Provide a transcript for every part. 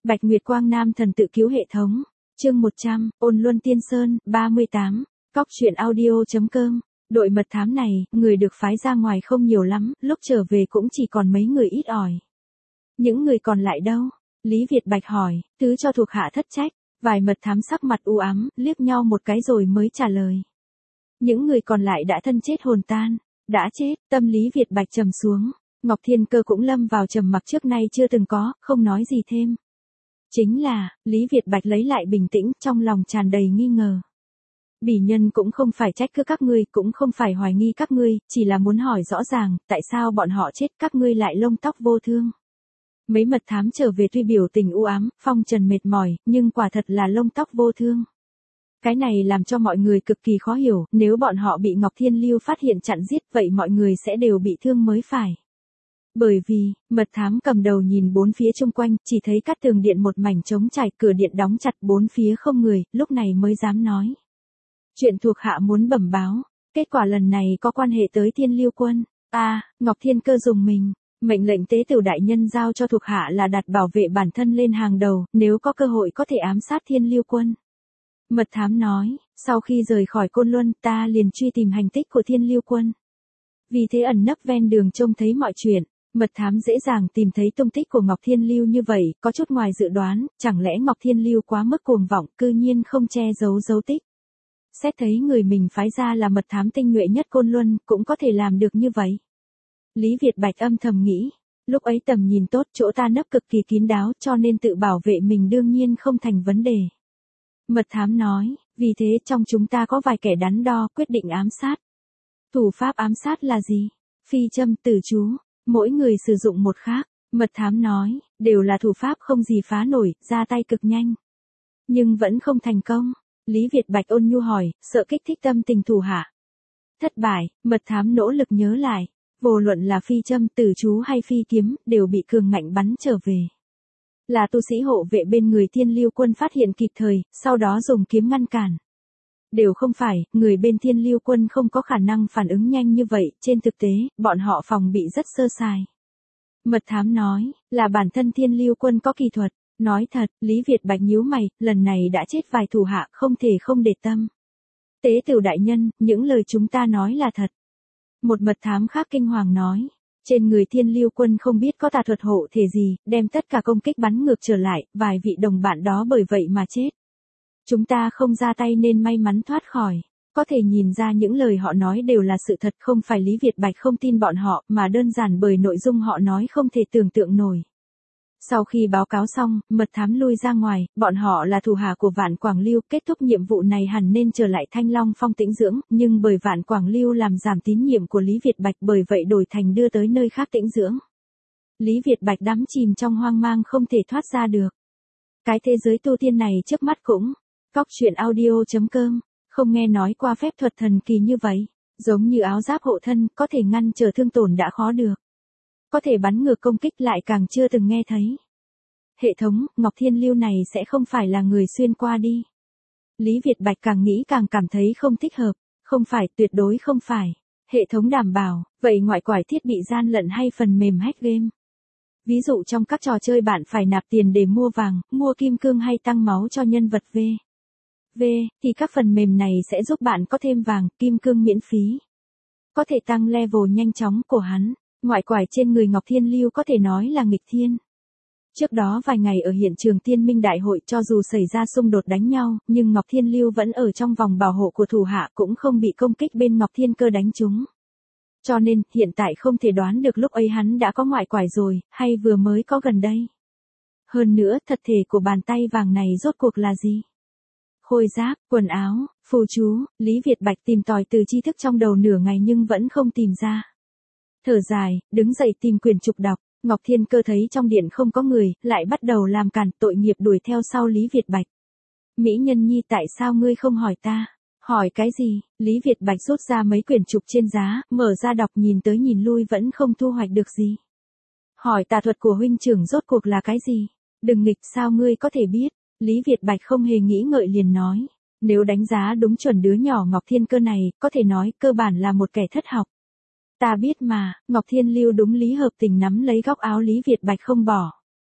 Bạch Nguyệt Quang Nam thần tự cứu hệ thống. Chương 100, Ôn Luân Tiên Sơn, 38. Cóc truyện audio.com. Đội mật thám này, người được phái ra ngoài không nhiều lắm, lúc trở về cũng chỉ còn mấy người ít ỏi. Những người còn lại đâu? Lý Việt Bạch hỏi, thứ cho thuộc hạ thất trách. Vài mật thám sắc mặt u ám, liếc nhau một cái rồi mới trả lời. Những người còn lại đã thân chết hồn tan. Đã chết, tâm Lý Việt Bạch trầm xuống. Ngọc Thiên Cơ cũng lâm vào trầm mặc trước nay chưa từng có, không nói gì thêm. Chính là, Lý Việt Bạch lấy lại bình tĩnh, trong lòng tràn đầy nghi ngờ. Bỉ nhân cũng không phải trách cứ các ngươi, cũng không phải hoài nghi các ngươi, chỉ là muốn hỏi rõ ràng, tại sao bọn họ chết các ngươi lại lông tóc vô thương. Mấy mật thám trở về tuy biểu tình u ám, phong trần mệt mỏi, nhưng quả thật là lông tóc vô thương. Cái này làm cho mọi người cực kỳ khó hiểu, nếu bọn họ bị Ngọc Thiên Lưu phát hiện chặn giết, vậy mọi người sẽ đều bị thương mới phải. Bởi vì, mật thám cầm đầu nhìn bốn phía chung quanh, chỉ thấy các tường điện một mảnh trống trải, cửa điện đóng chặt, bốn phía không người, lúc này mới dám nói. Chuyện thuộc hạ muốn bẩm báo, kết quả lần này có quan hệ tới Thiên Lưu Quân. Ngọc Thiên Cơ dùng mình, mệnh lệnh tế tử đại nhân giao cho thuộc hạ là đặt bảo vệ bản thân lên hàng đầu, nếu có cơ hội có thể ám sát Thiên Lưu Quân. Mật thám nói, sau khi rời khỏi Côn Luân ta liền truy tìm hành tích của Thiên Lưu Quân. Vì thế ẩn nấp ven đường trông thấy mọi chuyện. Mật thám dễ dàng tìm thấy tung tích của Ngọc Thiên Lưu như vậy, có chút ngoài dự đoán, chẳng lẽ Ngọc Thiên Lưu quá mức cuồng vọng, cư nhiên không che giấu dấu tích. Xét thấy người mình phái ra là mật thám tinh nhuệ nhất Côn Luân, cũng có thể làm được như vậy. Lý Việt Bạch âm thầm nghĩ, lúc ấy tầm nhìn tốt, chỗ ta nấp cực kỳ kín đáo, cho nên tự bảo vệ mình đương nhiên không thành vấn đề. Mật thám nói, vì thế trong chúng ta có vài kẻ đắn đo, quyết định ám sát. Thủ pháp ám sát là gì? Phi châm, tử chú. Mỗi người sử dụng một khác, mật thám nói, đều là thủ pháp không gì phá nổi, ra tay cực nhanh. Nhưng vẫn không thành công. Lý Việt Bạch ôn nhu hỏi, sợ kích thích tâm tình thủ hạ. Thất bại, mật thám nỗ lực nhớ lại. Vô luận là phi châm, tử chú hay phi kiếm, đều bị cường ngạnh bắn trở về. Là tu sĩ hộ vệ bên người Thiên Lưu Quân phát hiện kịp thời, sau đó dùng kiếm ngăn cản. Đều không phải, người bên Thiên Lưu Quân không có khả năng phản ứng nhanh như vậy, trên thực tế, bọn họ phòng bị rất sơ sài. Mật thám nói, là bản thân Thiên Lưu Quân có kỳ thuật, nói thật, Lý Việt Bạch nhíu mày, lần này đã chết vài thủ hạ, không thể không để tâm. Tế tử đại nhân, những lời chúng ta nói là thật. Một mật thám khác kinh hoàng nói, trên người Thiên Lưu Quân không biết có tà thuật hộ thể gì, đem tất cả công kích bắn ngược trở lại, vài vị đồng bạn đó bởi vậy mà chết. Chúng ta không ra tay nên may mắn thoát khỏi. Có thể nhìn ra những lời họ nói đều là sự thật, không phải Lý Việt Bạch không tin bọn họ, mà đơn giản bởi nội dung họ nói không thể tưởng tượng nổi. Sau khi báo cáo xong, mật thám lui ra ngoài, bọn họ là thủ hạ của Vạn Quảng Lưu, kết thúc nhiệm vụ này hẳn nên trở lại Thanh Long Phong tĩnh dưỡng, nhưng bởi Vạn Quảng Lưu làm giảm tín nhiệm của Lý Việt Bạch, bởi vậy đổi thành đưa tới nơi khác tĩnh dưỡng. Lý Việt Bạch đắm chìm trong hoang mang không thể thoát ra được. Cái thế giới tu tiên này trước mắt cũng Cóc truyện audio.com, không nghe nói qua phép thuật thần kỳ như vậy, giống như áo giáp hộ thân, có thể ngăn trở thương tổn đã khó được. Có thể bắn ngược công kích lại càng chưa từng nghe thấy. Hệ thống, Ngọc Thiên Lưu này sẽ không phải là người xuyên qua đi. Lý Việt Bạch càng nghĩ càng cảm thấy không thích hợp, không phải, tuyệt đối không phải. Hệ thống đảm bảo, vậy ngoại quải thiết bị gian lận hay phần mềm hack game? Ví dụ trong các trò chơi bạn phải nạp tiền để mua vàng, mua kim cương hay tăng máu cho nhân vật thì các phần mềm này sẽ giúp bạn có thêm vàng, kim cương miễn phí. Có thể tăng level nhanh chóng của hắn. Ngoại quải trên người Ngọc Thiên Lưu có thể nói là nghịch thiên. Trước đó vài ngày ở hiện trường Tiên Minh Đại hội, cho dù xảy ra xung đột đánh nhau, nhưng Ngọc Thiên Lưu vẫn ở trong vòng bảo hộ của thủ hạ, cũng không bị công kích bên Ngọc Thiên Cơ đánh trúng. Cho nên, hiện tại không thể đoán được lúc ấy hắn đã có ngoại quải rồi, hay vừa mới có gần đây. Hơn nữa, thật thể của bàn tay vàng này rốt cuộc là gì? Khôi giáp, quần áo, phù chú, Lý Việt Bạch tìm tòi từ tri thức trong đầu nửa ngày nhưng vẫn không tìm ra. Thở dài, đứng dậy tìm quyển trục đọc, Ngọc Thiên Cơ thấy trong điện không có người, lại bắt đầu làm cản, tội nghiệp đuổi theo sau Lý Việt Bạch. Mỹ Nhân Nhi, tại sao ngươi không hỏi ta? Hỏi cái gì? Lý Việt Bạch rút ra mấy quyển trục trên giá, mở ra đọc, nhìn tới nhìn lui vẫn không thu hoạch được gì. Hỏi tà thuật của huynh trưởng rốt cuộc là cái gì? Đừng nghịch, sao ngươi có thể biết? Lý Việt Bạch không hề nghĩ ngợi liền nói. Nếu đánh giá đúng chuẩn đứa nhỏ Ngọc Thiên Cơ này, có thể nói cơ bản là một kẻ thất học. Ta biết mà, Ngọc Thiên Lưu đúng lý hợp tình nắm lấy góc áo Lý Việt Bạch không bỏ.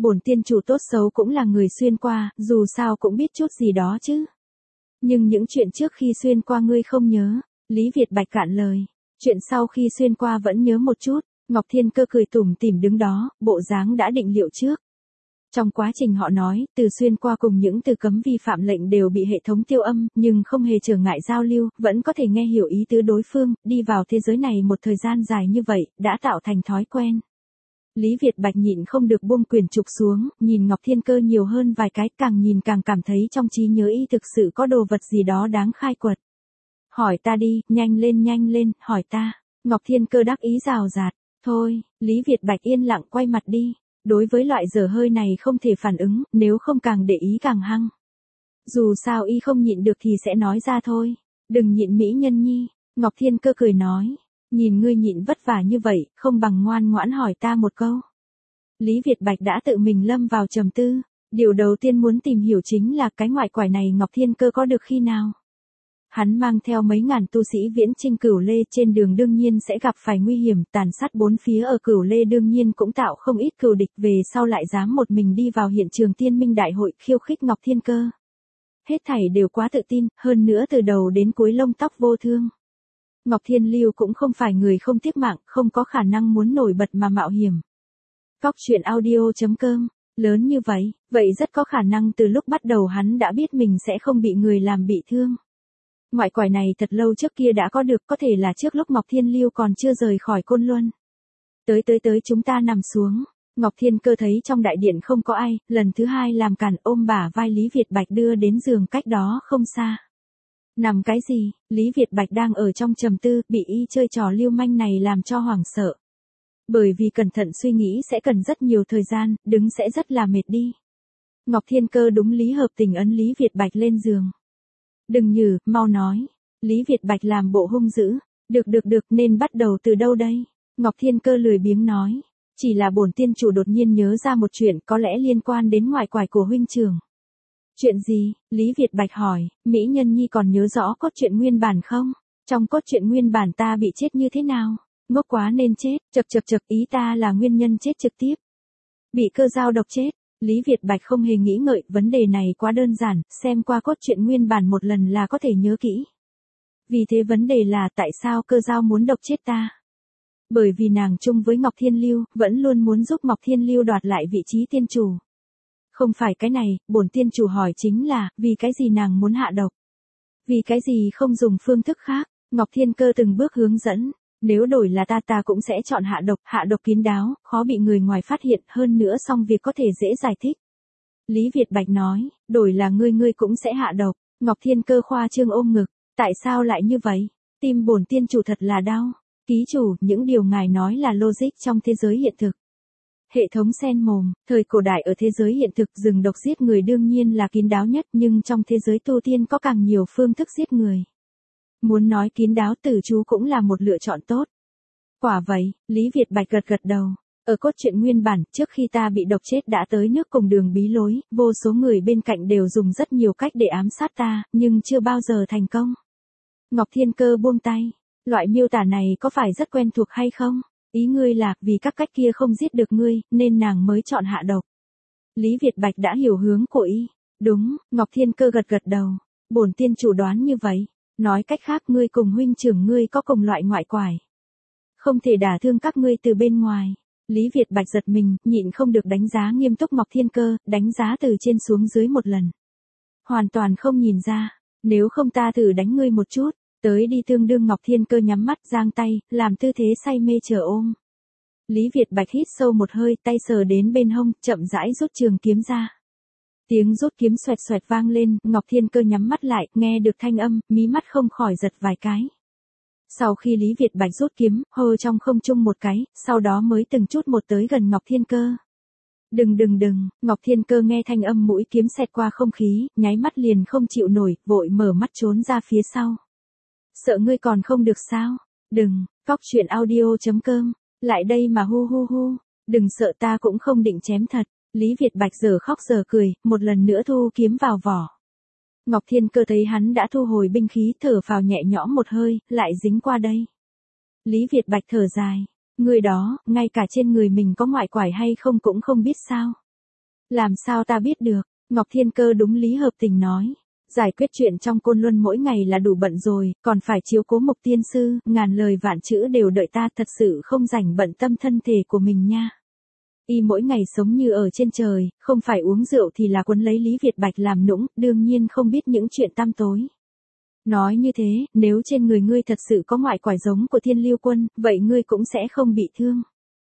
Bổn tiên chủ tốt xấu cũng là người xuyên qua, dù sao cũng biết chút gì đó chứ. Nhưng những chuyện trước khi xuyên qua ngươi không nhớ. Lý Việt Bạch cạn lời. Chuyện sau khi xuyên qua vẫn nhớ một chút. Ngọc Thiên Cơ cười tủm tỉm đứng đó, bộ dáng đã định liệu trước. Trong quá trình họ nói, từ xuyên qua cùng những từ cấm vi phạm lệnh đều bị hệ thống tiêu âm, nhưng không hề trở ngại giao lưu, vẫn có thể nghe hiểu ý tứ đối phương, đi vào thế giới này một thời gian dài như vậy, đã tạo thành thói quen. Lý Việt Bạch nhịn không được buông quyển trục xuống, nhìn Ngọc Thiên Cơ nhiều hơn vài cái, càng nhìn càng cảm thấy trong trí nhớ y thực sự có đồ vật gì đó đáng khai quật. Hỏi ta đi, nhanh lên, hỏi ta. Ngọc Thiên Cơ đắc ý rào rạt. Thôi, Lý Việt Bạch yên lặng quay mặt đi. Đối với loại dở hơi này không thể phản ứng, nếu không càng để ý càng hăng. Dù sao y không nhịn được thì sẽ nói ra thôi. Đừng nhịn mỹ nhân nhi. Ngọc Thiên Cơ cười nói. Nhìn ngươi nhịn vất vả như vậy, không bằng ngoan ngoãn hỏi ta một câu. Lý Việt Bạch đã tự mình lâm vào trầm tư. Điều đầu tiên muốn tìm hiểu chính là cái ngoại quải này Ngọc Thiên Cơ có được khi nào. Hắn mang theo mấy ngàn tu sĩ viễn chinh Cửu Lê, trên đường đương nhiên sẽ gặp phải nguy hiểm, tàn sát bốn phía ở Cửu Lê đương nhiên cũng tạo không ít cừu địch, về sau lại dám một mình đi vào hiện trường Tiên Minh Đại hội khiêu khích Ngọc Thiên Cơ. Hết thảy đều quá tự tin, hơn nữa từ đầu đến cuối lông tóc vô thương. Ngọc Thiên Lưu cũng không phải người không tiếc mạng, không có khả năng muốn nổi bật mà mạo hiểm. Coctruyện.audio.com, lớn như vậy rất có khả năng từ lúc bắt đầu hắn đã biết mình sẽ không bị người làm bị thương. Ngoại quải này thật lâu trước kia đã có được, có thể là trước lúc Ngọc Thiên Lưu còn chưa rời khỏi Côn Luân. Tới chúng ta nằm xuống. Ngọc Thiên Cơ thấy trong đại điện không có ai, lần thứ hai làm cản, ôm bả vai Lý Việt Bạch đưa đến giường cách đó không xa. Nằm cái gì? Lý Việt Bạch đang ở trong trầm tư, bị y chơi trò lưu manh này làm cho hoảng sợ. Bởi vì cẩn thận suy nghĩ sẽ cần rất nhiều thời gian, đứng sẽ rất là mệt đi. Ngọc Thiên Cơ đúng lý hợp tình ấn Lý Việt Bạch lên giường. Đừng nhử, mau nói. Lý Việt Bạch làm bộ hung dữ. Được, nên bắt đầu từ đâu đây? Ngọc Thiên Cơ lười biếng nói. Chỉ là bổn tiên chủ đột nhiên nhớ ra một chuyện có lẽ liên quan đến ngoại quải của huynh trưởng. Chuyện gì? Lý Việt Bạch hỏi, mỹ nhân nhi còn nhớ rõ cốt truyện nguyên bản không? Trong cốt truyện nguyên bản ta bị chết như thế nào? Ngốc quá nên chết, chật, ý ta là nguyên nhân chết trực tiếp. Bị cơ dao độc chết. Lý Việt Bạch không hề nghĩ ngợi, vấn đề này quá đơn giản, xem qua cốt truyện nguyên bản một lần là có thể nhớ kỹ. Vì thế vấn đề là tại sao cơ dao muốn độc chết ta? Bởi vì nàng chung với Ngọc Thiên Lưu, vẫn luôn muốn giúp Ngọc Thiên Lưu đoạt lại vị trí tiên chủ. Không phải cái này, bổn tiên chủ hỏi chính là, vì cái gì nàng muốn hạ độc? Vì cái gì không dùng phương thức khác? Ngọc Thiên Cơ từng bước hướng dẫn. Nếu đổi là ta cũng sẽ chọn hạ độc kín đáo, khó bị người ngoài phát hiện, hơn nữa xong việc có thể dễ giải thích. Lý Việt Bạch nói, đổi là ngươi cũng sẽ hạ độc. Ngọc Thiên Cơ khoa trương ôm ngực, tại sao lại như vậy? Tim bổn tiên chủ thật là đau. Ký chủ, những điều ngài nói là logic trong thế giới hiện thực. Hệ thống sen mồm, thời cổ đại ở thế giới hiện thực rừng độc giết người đương nhiên là kín đáo nhất, nhưng trong thế giới tu tiên có càng nhiều phương thức giết người. Muốn nói kín đáo, tử chú cũng là một lựa chọn tốt. Quả vậy, Lý Việt Bạch gật đầu. Ở cốt truyện nguyên bản, trước khi ta bị độc chết đã tới nước cùng đường bí lối, vô số người bên cạnh đều dùng rất nhiều cách để ám sát ta, nhưng chưa bao giờ thành công. Ngọc Thiên Cơ buông tay. Loại miêu tả này có phải rất quen thuộc hay không? Ý ngươi là, vì các cách kia không giết được ngươi, nên nàng mới chọn hạ độc. Lý Việt Bạch đã hiểu hướng của y. Đúng, Ngọc Thiên Cơ gật đầu. Bổn tiên chủ đoán như vậy. Nói cách khác, ngươi cùng huynh trưởng ngươi có cùng loại ngoại quải. Không thể đả thương các ngươi từ bên ngoài. Lý Việt Bạch giật mình, nhịn không được đánh giá nghiêm túc Ngọc Thiên Cơ, đánh giá từ trên xuống dưới một lần. Hoàn toàn không nhìn ra. Nếu không ta thử đánh ngươi một chút. Tới đi, tương đương Ngọc Thiên Cơ nhắm mắt giang tay, làm tư thế say mê chờ ôm. Lý Việt Bạch hít sâu một hơi, tay sờ đến bên hông, chậm rãi rút trường kiếm ra. Tiếng rút kiếm xoẹt xoẹt vang lên, Ngọc Thiên Cơ nhắm mắt lại, nghe được thanh âm, mí mắt không khỏi giật vài cái. Sau khi Lý Việt Bạch rút kiếm, hô trong không trung một cái, sau đó mới từng chút một tới gần Ngọc Thiên Cơ. Đừng, Ngọc Thiên Cơ nghe thanh âm mũi kiếm xẹt qua không khí, nháy mắt liền không chịu nổi, vội mở mắt trốn ra phía sau. Sợ ngươi còn không được sao? Đừng, Coctruyện.audio.com, lại đây mà hu, đừng sợ, ta cũng không định chém thật. Lý Việt Bạch giờ khóc giờ cười, một lần nữa thu kiếm vào vỏ. Ngọc Thiên Cơ thấy hắn đã thu hồi binh khí, thở phào nhẹ nhõm một hơi, lại dính qua đây. Lý Việt Bạch thở dài, người đó, ngay cả trên người mình có ngoại quải hay không cũng không biết sao. Làm sao ta biết được? Ngọc Thiên Cơ đúng lý hợp tình nói. Giải quyết chuyện trong Côn Luân mỗi ngày là đủ bận rồi, còn phải chiếu cố Mục tiên sư, ngàn lời vạn chữ đều đợi ta, thật sự không rảnh bận tâm thân thể của mình nha. Y mỗi ngày sống như ở trên trời, không phải uống rượu thì là quấn lấy Lý Việt Bạch làm nũng, đương nhiên không biết những chuyện tăm tối. Nói như thế, nếu trên người ngươi thật sự có ngoại quải giống của Thiên Lưu Quân, vậy ngươi cũng sẽ không bị thương.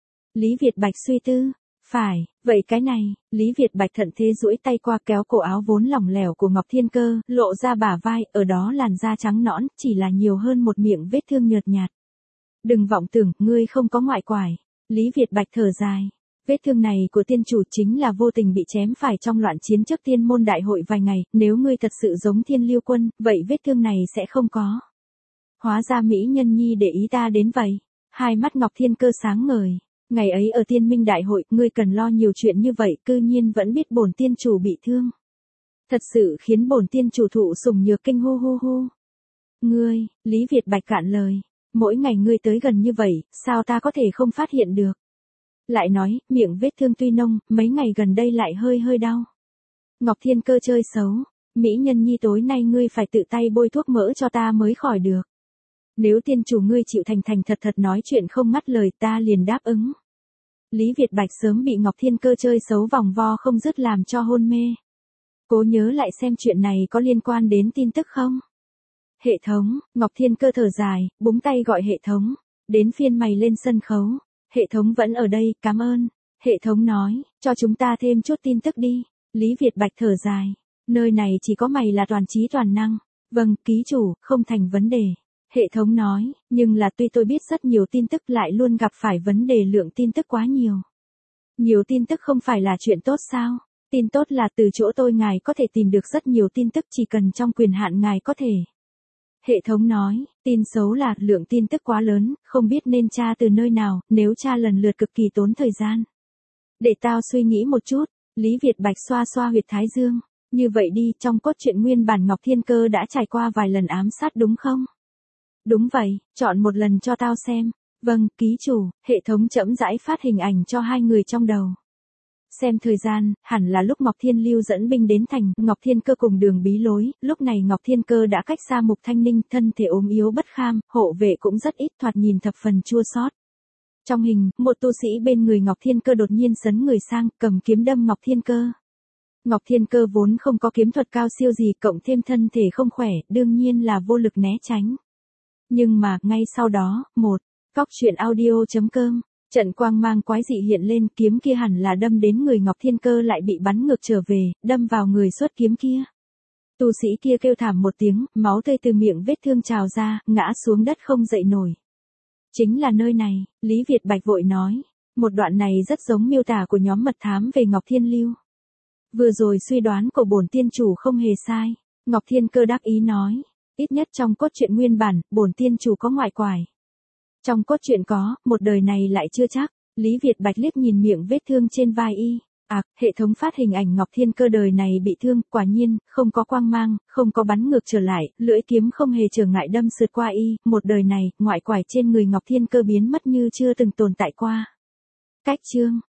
Lý Việt Bạch suy tư. Phải, vậy cái này, Lý Việt Bạch thận thế duỗi tay qua kéo cổ áo vốn lỏng lẻo của Ngọc Thiên Cơ, lộ ra bả vai, ở đó làn da trắng nõn, chỉ là nhiều hơn một miệng vết thương nhợt nhạt. Đừng vọng tưởng, ngươi không có ngoại quải. Lý Việt Bạch thở dài. Vết thương này của tiên chủ chính là vô tình bị chém phải trong loạn chiến trước tiên môn đại hội vài ngày, nếu ngươi thật sự giống Thiên Lưu Quân, vậy vết thương này sẽ không có. Hóa ra Mỹ Nhân Nhi để ý ta đến vậy. Hai mắt Ngọc Thiên Cơ sáng ngời. Ngày ấy ở Tiên Minh đại hội, ngươi cần lo nhiều chuyện như vậy, cư nhiên vẫn biết bổn tiên chủ bị thương. Thật sự khiến bổn tiên chủ thụ sủng nhược kinh hu hu hu. Ngươi, Lý Việt Bạch cạn lời. Mỗi ngày ngươi tới gần như vậy, sao ta có thể không phát hiện được? Lại nói, miệng vết thương tuy nông, mấy ngày gần đây lại hơi hơi đau. Ngọc Thiên Cơ chơi xấu. Mỹ Nhân Nhi tối nay ngươi phải tự tay bôi thuốc mỡ cho ta mới khỏi được. Nếu tiên chủ ngươi chịu thành thành thật thật nói chuyện không ngắt lời ta liền đáp ứng. Lý Việt Bạch sớm bị Ngọc Thiên Cơ chơi xấu vòng vo không dứt làm cho hôn mê. Cố nhớ lại xem chuyện này có liên quan đến tin tức không? Hệ thống, Ngọc Thiên Cơ thở dài, búng tay gọi hệ thống. Đến phiên mày lên sân khấu. Hệ thống vẫn ở đây, cảm ơn. Hệ thống nói, cho chúng ta thêm chút tin tức đi. Lý Việt Bạch thở dài. Nơi này chỉ có mày là toàn trí toàn năng. Vâng, ký chủ, không thành vấn đề. Hệ thống nói, nhưng là tuy tôi biết rất nhiều tin tức lại luôn gặp phải vấn đề lượng tin tức quá nhiều. Nhiều tin tức không phải là chuyện tốt sao? Tin tốt là từ chỗ tôi ngài có thể tìm được rất nhiều tin tức chỉ cần trong quyền hạn ngài có thể. Hệ thống nói, tin xấu là lượng tin tức quá lớn, không biết nên tra từ nơi nào, nếu tra lần lượt cực kỳ tốn thời gian. Để tao suy nghĩ một chút, Lý Việt Bạch xoa xoa huyệt thái dương. Như vậy đi, trong cốt truyện nguyên bản Ngọc Thiên Cơ đã trải qua vài lần ám sát đúng không? Đúng vậy, chọn một lần cho tao xem. Vâng, ký chủ, hệ thống chậm rãi phát hình ảnh cho hai người trong đầu. Xem thời gian, hẳn là lúc Ngọc Thiên Lưu dẫn binh đến thành, Ngọc Thiên Cơ cùng Đường Bí lối, lúc này Ngọc Thiên Cơ đã cách xa Mục Thanh Ninh, thân thể ốm yếu bất kham, hộ vệ cũng rất ít, thoạt nhìn thập phần chua xót. Trong hình, một tu sĩ bên người Ngọc Thiên Cơ đột nhiên sấn người sang, cầm kiếm đâm Ngọc Thiên Cơ. Ngọc Thiên Cơ vốn không có kiếm thuật cao siêu gì, cộng thêm thân thể không khỏe, đương nhiên là vô lực né tránh. Nhưng mà, ngay sau đó, Cóc truyện audio.com, trận quang mang quái dị hiện lên, kiếm kia hẳn là đâm đến người Ngọc Thiên Cơ lại bị bắn ngược trở về, đâm vào người xuất kiếm kia. Tu sĩ kia kêu thảm một tiếng, máu tươi từ miệng vết thương trào ra, ngã xuống đất không dậy nổi. Chính là nơi này, Lý Việt Bạch vội nói. Một đoạn này rất giống miêu tả của nhóm mật thám về Ngọc Thiên Lưu. Vừa rồi suy đoán của bổn tiên chủ không hề sai. Ngọc Thiên Cơ đắc ý nói. Ít nhất trong cốt truyện nguyên bản, bổn tiên chủ có ngoại quải. Trong cốt truyện có, một đời này lại chưa chắc. Lý Việt Bạch liếc nhìn miệng vết thương trên vai y. Hệ thống phát hình ảnh Ngọc Thiên Cơ đời này bị thương, quả nhiên, không có quang mang, không có bắn ngược trở lại, lưỡi kiếm không hề trở ngại đâm sượt qua y, một đời này, ngoại quải trên người Ngọc Thiên Cơ biến mất như chưa từng tồn tại qua. Cách chương